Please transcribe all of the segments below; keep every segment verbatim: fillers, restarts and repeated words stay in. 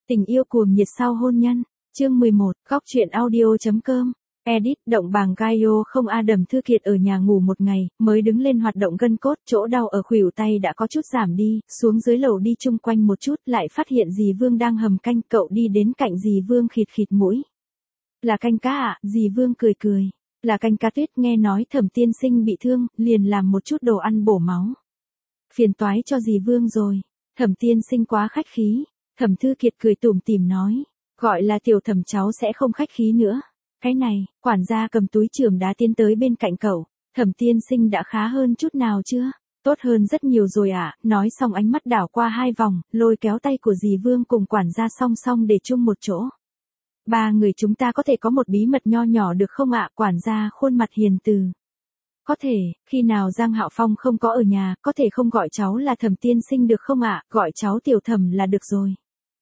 Tình yêu cuồng nhiệt sau hôn nhân, chương mười một, góc truyện audio chấm com. Edit, động bàng Gaio không Adam Thư Kiệt ở nhà ngủ một ngày, mới đứng lên hoạt động gân cốt, chỗ đau ở khuỷu tay đã có chút giảm đi, xuống dưới lầu đi chung quanh một chút, lại phát hiện dì Vương đang hầm canh, cậu đi đến cạnh dì Vương khịt khịt mũi. Là canh cá à, dì Vương cười cười. Là canh cá tuyết, nghe nói Thẩm tiên sinh bị thương, liền làm một chút đồ ăn bổ máu. Phiền toái cho dì Vương rồi, Thẩm tiên sinh quá khách khí. Thẩm Thư Kiệt cười tủm tỉm nói, gọi là tiểu Thẩm cháu sẽ không khách khí nữa. Cái này, quản gia cầm túi chườm đá tiến tới bên cạnh cậu, Thẩm tiên sinh đã khá hơn chút nào chưa? Tốt hơn rất nhiều rồi ạ, à. Nói xong ánh mắt đảo qua hai vòng, lôi kéo tay của dì Vương cùng quản gia song song để chung một chỗ. Ba người chúng ta có thể có một bí mật nho nhỏ được không ạ? Quản gia khuôn mặt hiền từ. Có thể, khi nào Giang Hạo Phong không có ở nhà, có thể không gọi cháu là Thẩm tiên sinh được không ạ? Gọi cháu tiểu Thẩm là được rồi.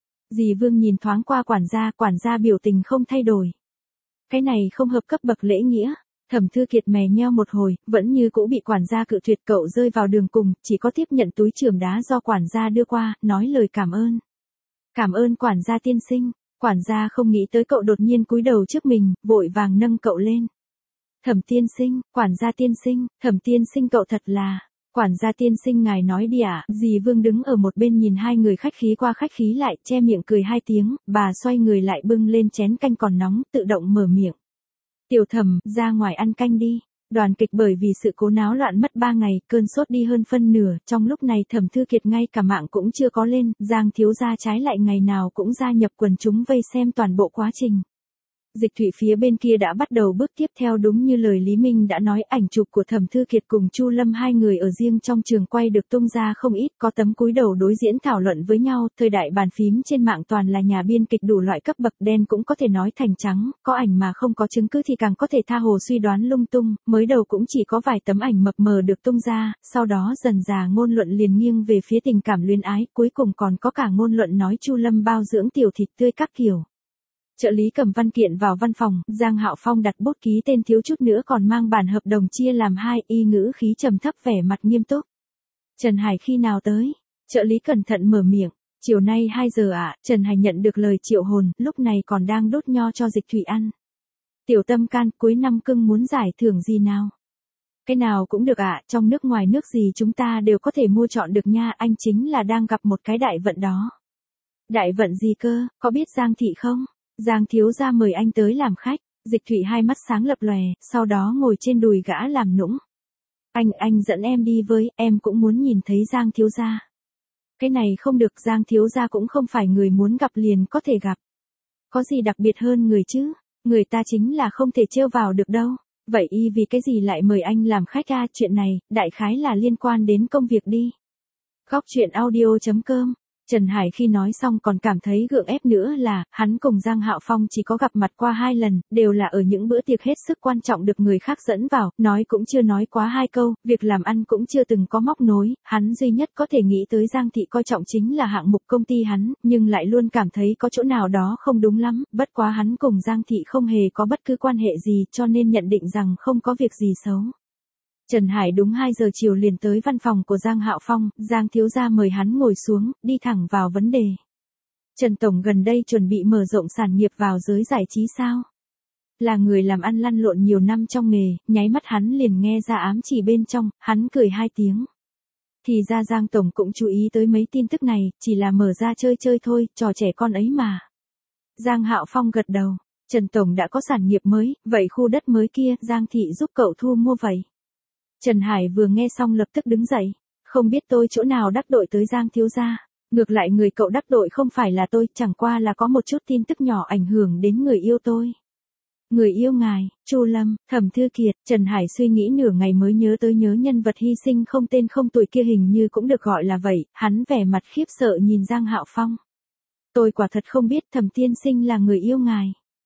Dì Vương nhìn thoáng qua quản gia, quản gia biểu tình không thay đổi. Cái này không hợp cấp bậc lễ nghĩa. Thẩm Thư Kiệt mè nheo một hồi, vẫn như cũ bị quản gia cự tuyệt, cậu rơi vào đường cùng, chỉ có tiếp nhận túi chườm đá do quản gia đưa qua, nói lời cảm ơn. Cảm ơn quản gia tiên sinh. Quản gia không nghĩ tới cậu đột nhiên cúi đầu trước mình, vội vàng nâng cậu lên. Thẩm tiên sinh, quản gia tiên sinh, Thẩm tiên sinh cậu thật là... Quản gia tiên sinh ngài nói đi ạ, à? Dì Vương đứng ở một bên nhìn hai người khách khí qua khách khí lại, che miệng cười hai tiếng, bà xoay người lại bưng lên chén canh còn nóng, tự động mở miệng. Tiểu Thẩm, ra ngoài ăn canh đi. Đoàn kịch bởi vì sự cố náo loạn mất ba ngày, cơn sốt đi hơn phân nửa, trong lúc này Thẩm Thư Kiệt ngay cả mạng cũng chưa có lên, Giang thiếu gia trái lại ngày nào cũng gia nhập quần chúng vây xem toàn bộ quá trình. Dịch Thụy phía bên kia đã bắt đầu bước tiếp theo, đúng như lời Lý Minh đã nói, ảnh chụp của Thẩm Thư Kiệt cùng Chu Lâm hai người ở riêng trong trường quay được tung ra không ít, có tấm cúi đầu đối diễn thảo luận với nhau, thời đại bàn phím trên mạng toàn là nhà biên kịch đủ loại cấp bậc, đen cũng có thể nói thành trắng, có ảnh mà không có chứng cứ thì càng có thể tha hồ suy đoán lung tung, mới đầu cũng chỉ có vài tấm ảnh mập mờ được tung ra, sau đó dần dà ngôn luận liền nghiêng về phía tình cảm luyến ái, cuối cùng còn có cả ngôn luận nói Chu Lâm bao dưỡng tiểu thịt tươi các kiểu. Trợ lý cầm văn kiện vào văn phòng, Giang Hạo Phong đặt bút ký tên, thiếu chút nữa còn mang bản hợp đồng chia làm hai, y ngữ khí trầm thấp vẻ mặt nghiêm túc. Trần Hải khi nào tới? Trợ lý cẩn thận mở miệng, chiều nay hai giờ ạ, à? Trần Hải nhận được lời triệu hồn, lúc này còn đang đốt nho cho Dịch Thụy ăn. Tiểu Tâm Can, cuối năm cưng muốn giải thưởng gì nào? Cái nào cũng được ạ, à, trong nước ngoài nước gì chúng ta đều có thể mua chọn được nha, anh chính là đang gặp một cái đại vận đó. Đại vận gì cơ, có biết Giang thị không? Giang thiếu gia mời anh tới làm khách, Dịch Thụy hai mắt sáng lập lòe, sau đó ngồi trên đùi gã làm nũng. Anh, anh dẫn em đi với, em cũng muốn nhìn thấy Giang thiếu gia. Cái này không được, Giang thiếu gia cũng không phải người muốn gặp liền có thể gặp. Có gì đặc biệt hơn người chứ, người ta chính là không thể trêu vào được đâu. Vậy y vì cái gì lại mời anh làm khách à? Chuyện này, đại khái là liên quan đến công việc đi. Góc truyện audio chấm com. Trần Hải khi nói xong còn cảm thấy gượng ép nữa là, hắn cùng Giang Hạo Phong chỉ có gặp mặt qua hai lần, đều là ở những bữa tiệc hết sức quan trọng được người khác dẫn vào, nói cũng chưa nói quá hai câu, việc làm ăn cũng chưa từng có móc nối, hắn duy nhất có thể nghĩ tới Giang thị coi trọng chính là hạng mục công ty hắn, nhưng lại luôn cảm thấy có chỗ nào đó không đúng lắm, bất quá hắn cùng Giang thị không hề có bất cứ quan hệ gì cho nên nhận định rằng không có việc gì xấu. Trần Hải đúng hai giờ chiều liền tới văn phòng của Giang Hạo Phong, Giang thiếu gia mời hắn ngồi xuống, đi thẳng vào vấn đề. Trần Tổng gần đây chuẩn bị mở rộng sản nghiệp vào giới giải trí sao? Là người làm ăn lăn lộn nhiều năm trong nghề, nháy mắt hắn liền nghe ra ám chỉ bên trong, hắn cười hai tiếng. Thì ra Giang Tổng cũng chú ý tới mấy tin tức này, chỉ là mở ra chơi chơi thôi, trò trẻ con ấy mà. Giang Hạo Phong gật đầu, Trần Tổng đã có sản nghiệp mới, vậy khu đất mới kia, Giang thị giúp cậu thu mua vậy. Trần Hải vừa nghe xong lập tức đứng dậy, không biết tôi chỗ nào đắc tội tới Giang thiếu gia, ngược lại người cậu đắc tội không phải là tôi, chẳng qua là có một chút tin tức nhỏ ảnh hưởng đến người yêu tôi. Người yêu ngài, Chu Lâm, Thẩm Thư Kiệt, Trần Hải suy nghĩ nửa ngày mới nhớ tới nhớ nhân vật hy sinh không tên không tuổi kia hình như cũng được gọi là vậy, hắn vẻ mặt khiếp sợ nhìn Giang Hạo Phong. Tôi quả thật không biết Thẩm tiên sinh là người yêu ngài.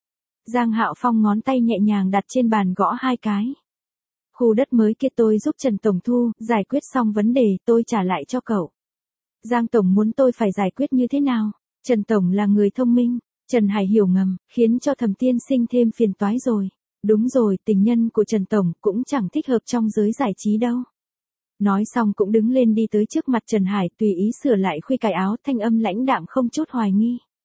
Giang Hạo Phong ngón tay nhẹ nhàng đặt trên bàn gõ hai cái. Khu đất mới kia tôi giúp Trần Tổng thu, giải quyết xong vấn đề tôi trả lại cho cậu. Giang Tổng muốn tôi phải giải quyết như thế nào? Trần Tổng là người thông minh. Trần Hải hiểu ngầm, khiến cho Thẩm tiên sinh thêm phiền toái rồi. Đúng rồi, tình nhân của Trần Tổng cũng chẳng thích hợp trong giới giải trí đâu. Nói xong cũng đứng lên đi tới trước mặt Trần Hải, tùy ý sửa lại khuy cài áo, thanh âm lãnh đạm không chút hoài nghi.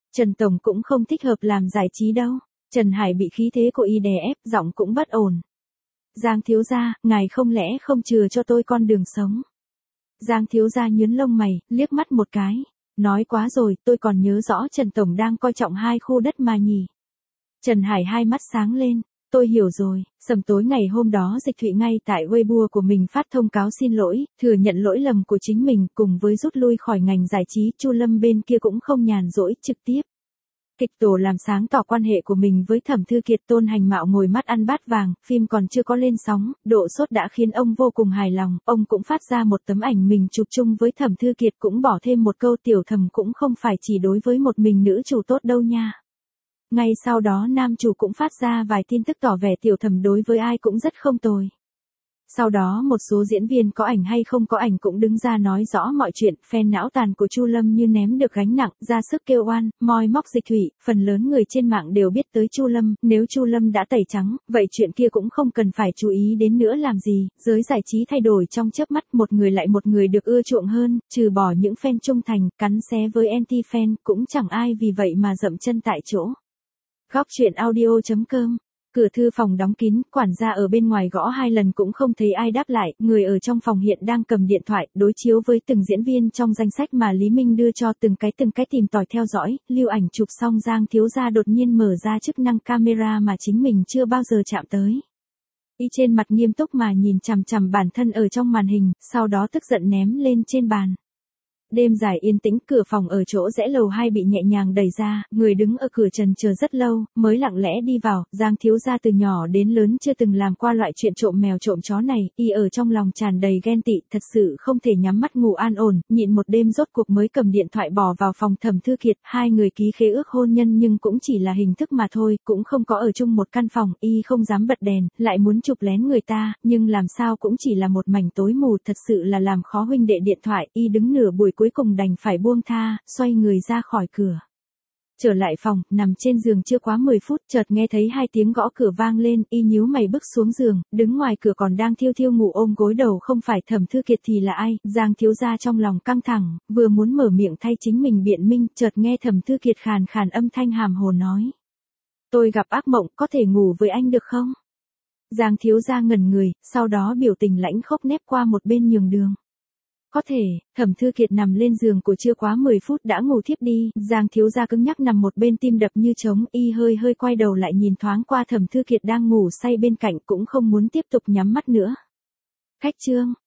Trần Tổng cũng không thích hợp làm giải trí đâu. Trần Hải bị khí thế của y đè ép, giọng cũng bất ổn. Giang thiếu gia, ngài không lẽ không chừa cho tôi con đường sống? Giang thiếu gia nhướng lông mày, liếc mắt một cái. Nói quá rồi, tôi còn nhớ rõ Trần Tổng đang coi trọng hai khu đất mà nhỉ. Trần Hải hai mắt sáng lên. Tôi hiểu rồi, sầm tối ngày hôm đó Dịch Thụy ngay tại Weibo của mình phát thông cáo xin lỗi, thừa nhận lỗi lầm của chính mình cùng với rút lui khỏi ngành giải trí. Chu Lâm bên kia cũng không nhàn rỗi, trực tiếp kịch tổ làm sáng tỏ quan hệ của mình với Thẩm Thư Kiệt. Tôn Hành Mạo ngồi mắt ăn bát vàng, phim còn chưa có lên sóng, độ sốt đã khiến ông vô cùng hài lòng, ông cũng phát ra một tấm ảnh mình chụp chung với Thẩm Thư Kiệt, cũng bỏ thêm một câu tiểu Thẩm cũng không phải chỉ đối với một mình nữ chủ tốt đâu nha. Ngay sau đó nam chủ cũng phát ra vài tin tức tỏ vẻ tiểu Thẩm đối với ai cũng rất không tồi. Sau đó một số diễn viên có ảnh hay không có ảnh cũng đứng ra nói rõ mọi chuyện. Fan não tàn của Chu Lâm như ném được gánh nặng, ra sức kêu oan, moi móc Dịch Thụy. Phần lớn người trên mạng đều biết tới Chu Lâm, nếu Chu Lâm đã tẩy trắng, vậy chuyện kia cũng không cần phải chú ý đến nữa làm gì. Giới giải trí thay đổi trong chớp mắt, một người lại một người được ưa chuộng hơn, trừ bỏ những fan trung thành, cắn xé với anti-fan, cũng chẳng ai vì vậy mà dậm chân tại chỗ. Góc truyện audio chấm com. Cửa thư phòng đóng kín, quản gia ở bên ngoài gõ hai lần cũng không thấy ai đáp lại, người ở trong phòng hiện đang cầm điện thoại, đối chiếu với từng diễn viên trong danh sách mà Lý Minh đưa cho, từng cái từng cái tìm tòi theo dõi, lưu ảnh chụp xong Giang thiếu gia đột nhiên mở ra chức năng camera mà chính mình chưa bao giờ chạm tới. Y trên mặt nghiêm túc mà nhìn chằm chằm bản thân ở trong màn hình, sau đó tức giận ném lên trên bàn. Đêm dài yên tĩnh, cửa phòng ở chỗ rẽ lầu hai bị nhẹ nhàng đẩy ra, người đứng ở cửa trần chờ rất lâu, mới lặng lẽ đi vào. Giang thiếu gia từ nhỏ đến lớn chưa từng làm qua loại chuyện trộm mèo trộm chó này, y ở trong lòng tràn đầy ghen tị, thật sự không thể nhắm mắt ngủ an ổn, nhịn một đêm rốt cuộc mới cầm điện thoại bỏ vào phòng Thẩm Thư Kiệt. Hai người ký khế ước hôn nhân nhưng cũng chỉ là hình thức mà thôi, cũng không có ở chung một căn phòng. Y không dám bật đèn, lại muốn chụp lén người ta, nhưng làm sao cũng chỉ là một mảnh tối mù, thật sự là làm khó huynh đệ điện thoại. Y đứng nửa buổi cuối cùng đành phải buông tha, xoay người ra khỏi cửa. Trở lại phòng, nằm trên giường chưa quá mười phút, chợt nghe thấy hai tiếng gõ cửa vang lên, y nhíu mày bước xuống giường, đứng ngoài cửa còn đang thiêu thiêu ngủ ôm gối đầu không phải Thẩm Thư Kiệt thì là ai. Giang thiếu gia trong lòng căng thẳng, vừa muốn mở miệng thay chính mình biện minh, chợt nghe Thẩm Thư Kiệt khàn khàn âm thanh hàm hồ nói: "Tôi gặp ác mộng, có thể ngủ với anh được không?" Giang thiếu gia ngẩn người, sau đó biểu tình lãnh khốc nép qua một bên nhường đường. "Có thể." Thẩm Thư Kiệt nằm lên giường của chưa quá mười phút đã ngủ thiếp đi. Giang thiếu gia cứng nhắc nằm một bên, tim đập như trống, y hơi hơi quay đầu lại nhìn thoáng qua Thẩm Thư Kiệt đang ngủ say bên cạnh, cũng không muốn tiếp tục nhắm mắt nữa. Cách chương